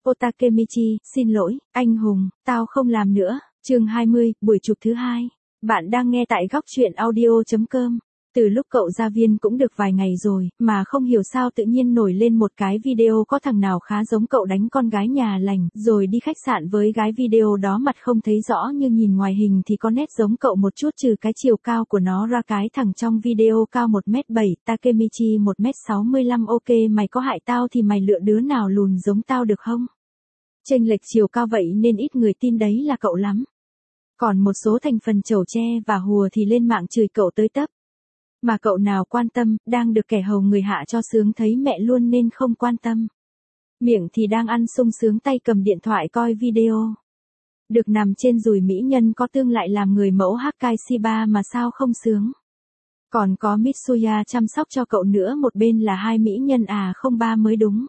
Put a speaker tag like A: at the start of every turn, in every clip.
A: Otakemichi, xin lỗi, anh hùng, tao không làm nữa. Chương 20, buổi chụp thứ 2. Bạn đang nghe tại góc truyện audio.com. Từ lúc cậu ra viên cũng được vài ngày rồi, mà không hiểu sao tự nhiên nổi lên một cái video có thằng nào khá giống cậu đánh con gái nhà lành, rồi đi khách sạn với gái video đó mặt không thấy rõ nhưng nhìn ngoài hình thì có nét giống cậu một chút trừ cái chiều cao của nó ra. Cái thằng trong video cao 1m7, Takemichi 1m65. Ok, mày có hại tao thì mày lựa đứa nào lùn giống tao được không? Chênh lệch chiều cao vậy nên ít người tin đấy là cậu lắm. Còn một số thành phần chẩu tre và hùa thì lên mạng chửi cậu tới tấp. Mà cậu nào quan tâm, đang được kẻ hầu người hạ cho sướng thấy mẹ luôn nên không quan tâm. Miệng thì đang ăn sung sướng tay cầm điện thoại coi video. Được nằm trên đùi mỹ nhân có tương lại làm người mẫu Hakkai Shiba mà sao không sướng. Còn có Mitsuya chăm sóc cho cậu nữa, một bên là hai mỹ nhân không ba mới đúng.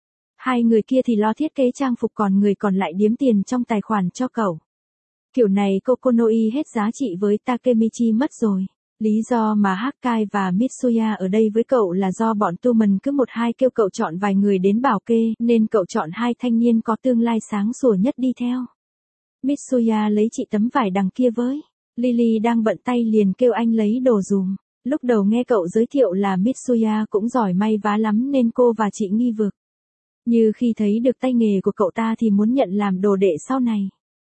A: Hai người kia thì lo thiết kế trang phục còn người còn lại điếm tiền trong tài khoản cho cậu. Kiểu này Kokonoi hết giá trị với Takemichi mất rồi. Lý do mà Hakkai và Mitsuya ở đây với cậu là do bọn tu mần cứ một hai kêu cậu chọn vài người đến bảo kê nên cậu chọn hai thanh niên có tương lai sáng sủa nhất đi theo. Mitsuya lấy chị tấm vải đằng kia với. Lily đang bận tay liền kêu anh lấy đồ dùm. Lúc đầu nghe cậu giới thiệu là Mitsuya cũng giỏi may vá lắm nên cô và chị nghi vực. Như khi thấy được tay nghề của cậu ta thì muốn nhận làm đồ đệ sau này.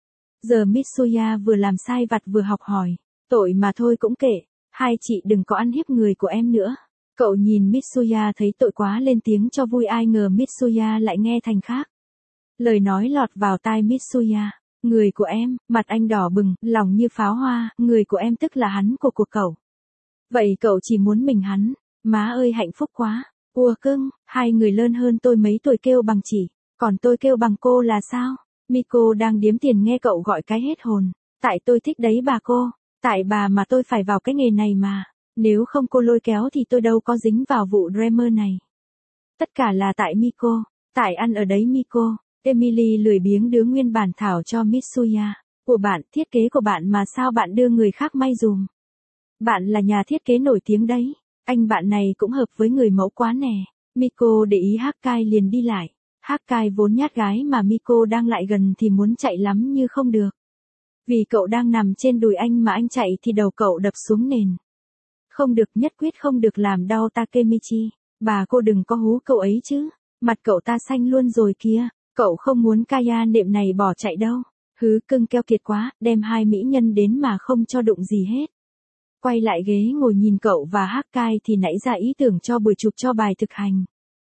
A: Giờ Mitsuya vừa làm sai vặt vừa học hỏi. Tội mà thôi cũng kệ. Hai chị đừng có ăn hiếp người của em nữa. Cậu nhìn Mitsuya thấy tội quá lên tiếng cho vui, ai ngờ Mitsuya lại nghe thành khác. Lời nói lọt vào tai Mitsuya. Người của em, mặt anh đỏ bừng, lòng như pháo hoa, người của em tức là hắn của cậu. Vậy cậu chỉ muốn mình hắn. Má ơi hạnh phúc quá. Ủa cưng, hai người lớn hơn tôi mấy tuổi kêu bằng chị, còn tôi kêu bằng cô là sao? Miko đang điếm tiền nghe cậu gọi cái hết hồn. Tại tôi thích đấy bà cô. Tại bà mà tôi phải vào cái nghề này mà. Nếu không cô lôi kéo thì tôi đâu có dính vào vụ Dreamer này. Tất cả là tại Miko. Tại ăn ở đấy Miko. Emily lười biếng đứa nguyên bản thảo cho Mitsuya. Của bạn, thiết kế của bạn mà sao bạn đưa người khác may dùm? Bạn là nhà thiết kế nổi tiếng đấy. Anh bạn này cũng hợp với người mẫu quá nè. Miko để ý Hakkai liền đi lại. Hakkai vốn nhát gái mà Miko đang lại gần thì muốn chạy lắm như không được. Vì cậu đang nằm trên đùi anh mà anh chạy thì đầu cậu đập xuống nền. Không được, nhất quyết không được làm đau Takemichi. Bà cô đừng có hú cậu ấy chứ. Mặt cậu ta xanh luôn rồi kìa. Cậu không muốn Kaya nệm này bỏ chạy đâu. Hứ cưng keo kiệt quá, đem hai mỹ nhân đến mà không cho đụng gì hết. Quay lại ghế ngồi nhìn cậu và Hakkai thì nãy ra ý tưởng cho buổi chụp cho bài thực hành.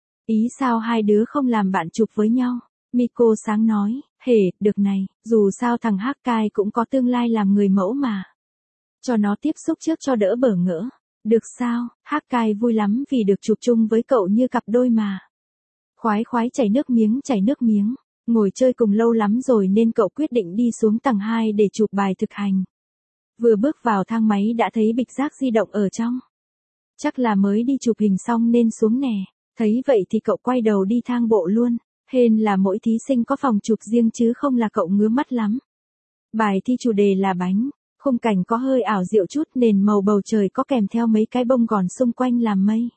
A: Ý sao hai đứa không làm bạn chụp với nhau? Miko sáng nói, được này, dù sao thằng Hakkai cũng có tương lai làm người mẫu mà. Cho nó tiếp xúc trước cho đỡ bỡ ngỡ. Được sao, Hakkai vui lắm vì được chụp chung với cậu như cặp đôi mà. Khoái chảy nước miếng. Ngồi chơi cùng lâu lắm rồi nên cậu quyết định đi xuống tầng 2 để chụp bài thực hành. Vừa bước vào thang máy đã thấy bịch rác di động ở trong. Chắc là mới đi chụp hình xong nên xuống nè. Thấy vậy thì cậu quay đầu đi thang bộ luôn. Hên là mỗi thí sinh có phòng chụp riêng chứ không là cậu ngứa mắt lắm. Bài thi chủ đề là bánh. Khung cảnh có hơi ảo diệu chút nên màu bầu trời có kèm theo mấy cái bông gòn xung quanh làm mây.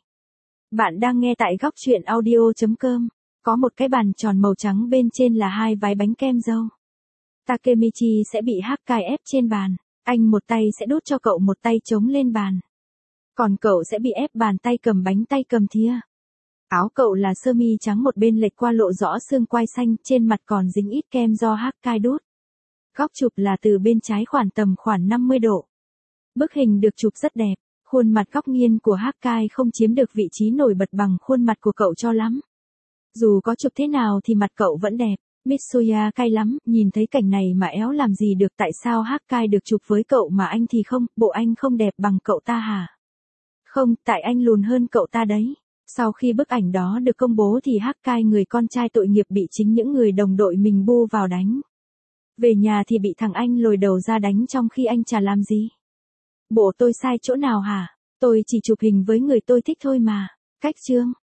A: Bạn đang nghe tại góc truyện audio.com. Có một cái bàn tròn màu trắng bên trên là hai vái bánh kem dâu. Takemichi sẽ bị Hakkai ép trên bàn. Anh một tay sẽ đút cho cậu, một tay chống lên bàn. Còn cậu sẽ bị ép bàn tay cầm bánh tay cầm thìa. Áo cậu là sơ mi trắng một bên lệch qua lộ rõ xương quai xanh, trên mặt còn dính ít kem do Hakkai đút. Góc chụp là từ bên trái khoảng 50 độ. Bức hình được chụp rất đẹp, khuôn mặt góc nghiêng của Hakkai không chiếm được vị trí nổi bật bằng khuôn mặt của cậu cho lắm. Dù có chụp thế nào thì mặt cậu vẫn đẹp. Mitsuya cay lắm, nhìn thấy cảnh này mà éo làm gì được, tại sao Hakkai được chụp với cậu mà anh thì không, bộ anh không đẹp bằng cậu ta hả? Không, tại anh lùn hơn cậu ta đấy. Sau khi bức ảnh đó được công bố thì Hakkai người con trai tội nghiệp bị chính những người đồng đội mình bu vào đánh. Về nhà thì bị thằng anh lồi đầu ra đánh trong khi anh chả làm gì. Bộ tôi sai chỗ nào hả? Tôi chỉ chụp hình với người tôi thích thôi mà. Cách chương.